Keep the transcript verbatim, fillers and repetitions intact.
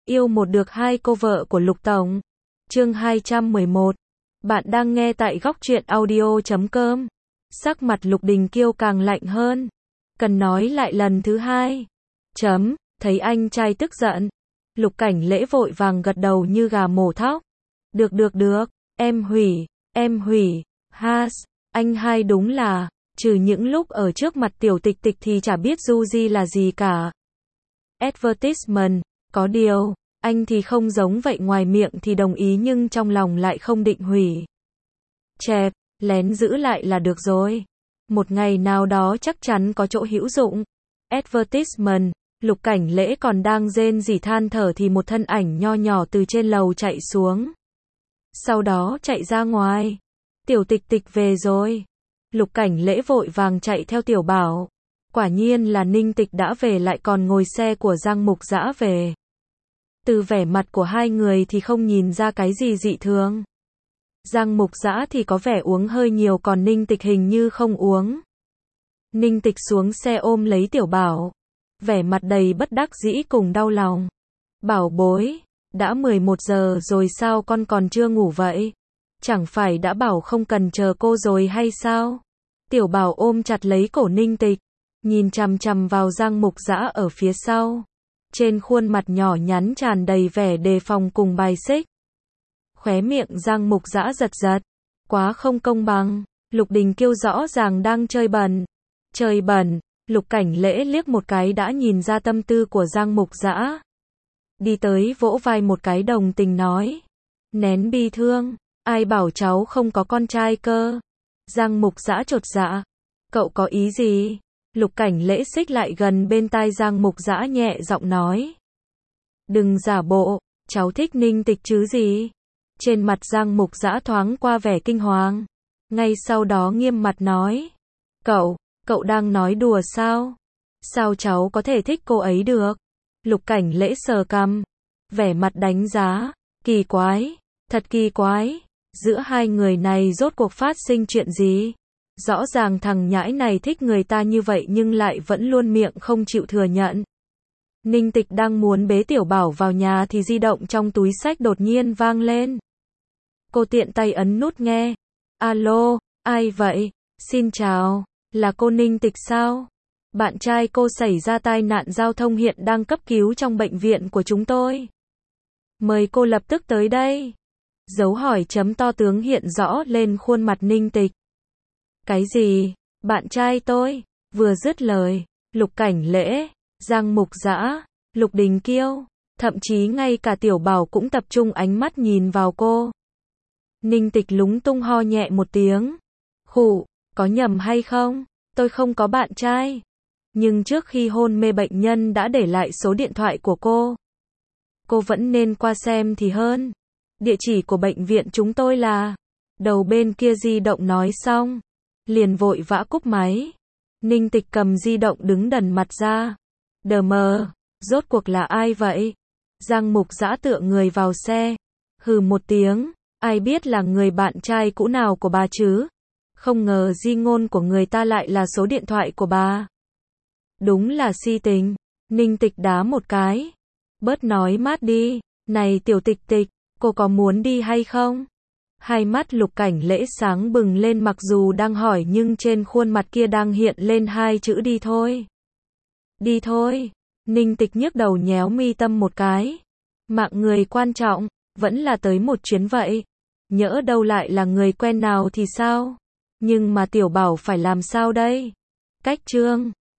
Yêu một được hai cô vợ của Lục Tổng. Chương hai trăm mười một. Bạn đang nghe tại góc truyện audio chấm com. Sắc mặt Lục Đình Kiêu càng lạnh hơn. Cần nói lại lần thứ hai. Chấm, thấy anh trai tức giận. Lục Cảnh Lễ vội vàng gật đầu như gà mổ thóc. Được được được, em hủy, em hủy, has, anh hai đúng là, trừ những lúc ở trước mặt Tiểu Tịch Tịch thì chả biết du di là gì cả. Advertisement, có điều, anh thì không giống vậy, ngoài miệng thì đồng ý nhưng trong lòng lại không định hủy. Chẹp, lén giữ lại là được rồi. Một ngày nào đó chắc chắn có chỗ hữu dụng. Advertisement, Lục Cảnh Lễ còn đang rên rỉ than thở thì một thân ảnh nho nhỏ từ trên lầu chạy xuống. Sau đó chạy ra ngoài. Tiểu Tịch Tịch về rồi. Lục Cảnh Lễ vội vàng chạy theo Tiểu Bảo. Quả nhiên là Ninh Tịch đã về, lại còn ngồi xe của Giang Mục Dã về. Từ vẻ mặt của hai người thì không nhìn ra cái gì dị thường. Giang Mục Dã thì có vẻ uống hơi nhiều, còn Ninh Tịch hình như không uống. Ninh Tịch xuống xe ôm lấy Tiểu Bảo. Vẻ mặt đầy bất đắc dĩ cùng đau lòng. Bảo bối, đã mười một giờ rồi sao con còn chưa ngủ vậy? Chẳng phải đã bảo không cần chờ cô rồi hay sao? Tiểu Bảo ôm chặt lấy cổ Ninh Tịch, nhìn chằm chằm vào Giang Mục Dã ở phía sau. Trên khuôn mặt nhỏ nhắn tràn đầy vẻ đề phòng cùng bài xích. Khóe miệng Giang Mục Dã giật giật. Quá không công bằng. Lục Đình Kiêu rõ ràng đang chơi bẩn. Chơi bẩn. Lục Cảnh Lễ liếc một cái đã nhìn ra tâm tư của Giang Mục Dã. Đi tới vỗ vai một cái đồng tình nói. Nén bi thương. Ai bảo cháu không có con trai cơ? Giang Mục Dã chột dạ. Cậu có ý gì? Lục Cảnh Lễ xích lại gần bên tai Giang Mục Dã nhẹ giọng nói. Đừng giả bộ, cháu thích Ninh Tịch chứ gì? Trên mặt Giang Mục Dã thoáng qua vẻ kinh hoàng. Ngay sau đó nghiêm mặt nói. Cậu, cậu đang nói đùa sao? Sao cháu có thể thích cô ấy được? Lục Cảnh Lễ sờ cằm. Vẻ mặt đánh giá. Kỳ quái, thật kỳ quái. Giữa hai người này rốt cuộc phát sinh chuyện gì? Rõ ràng thằng nhãi này thích người ta như vậy nhưng lại vẫn luôn miệng không chịu thừa nhận. Ninh Tịch đang muốn bế Tiểu Bảo vào nhà thì di động trong túi xách đột nhiên vang lên. Cô tiện tay ấn nút nghe. Alo, ai vậy? Xin chào, là cô Ninh Tịch sao? Bạn trai cô xảy ra tai nạn giao thông, hiện đang cấp cứu trong bệnh viện của chúng tôi. Mời cô lập tức tới đây. Dấu hỏi chấm to tướng hiện rõ lên khuôn mặt Ninh Tịch. Cái gì? Bạn trai tôi? Vừa dứt lời, Lục Cảnh Lễ, Giang Mục Dã, Lục Đình Kiêu, thậm chí ngay cả Tiểu Bảo cũng tập trung ánh mắt nhìn vào cô. Ninh Tịch lúng túng ho nhẹ một tiếng. Khụ, có nhầm hay không? Tôi không có bạn trai. Nhưng trước khi hôn mê bệnh nhân đã để lại số điện thoại của cô. Cô vẫn nên qua xem thì hơn. Địa chỉ của bệnh viện chúng tôi là... Đầu bên kia di động nói xong, liền vội vã cúp máy. Ninh Tịch cầm di động đứng đần mặt ra. Đờ mờ, rốt cuộc là ai vậy? Giang Mục Dã tựa người vào xe. Hừ một tiếng, ai biết là người bạn trai cũ nào của bà chứ? Không ngờ di ngôn của người ta lại là số điện thoại của bà. Đúng là si tình. Ninh Tịch đá một cái. Bớt nói mát đi. Này Tiểu Tịch Tịch, cô có muốn đi hay không? Hai mắt Lục Cảnh Lễ sáng bừng lên, mặc dù đang hỏi nhưng trên khuôn mặt kia đang hiện lên hai chữ đi thôi. Đi thôi. Ninh Tịch nhức đầu nhéo mi tâm một cái. Mạng người quan trọng, vẫn là tới một chuyến vậy. Nhỡ đâu lại là người quen nào thì sao? Nhưng mà Tiểu Bảo phải làm sao đây? Cách chương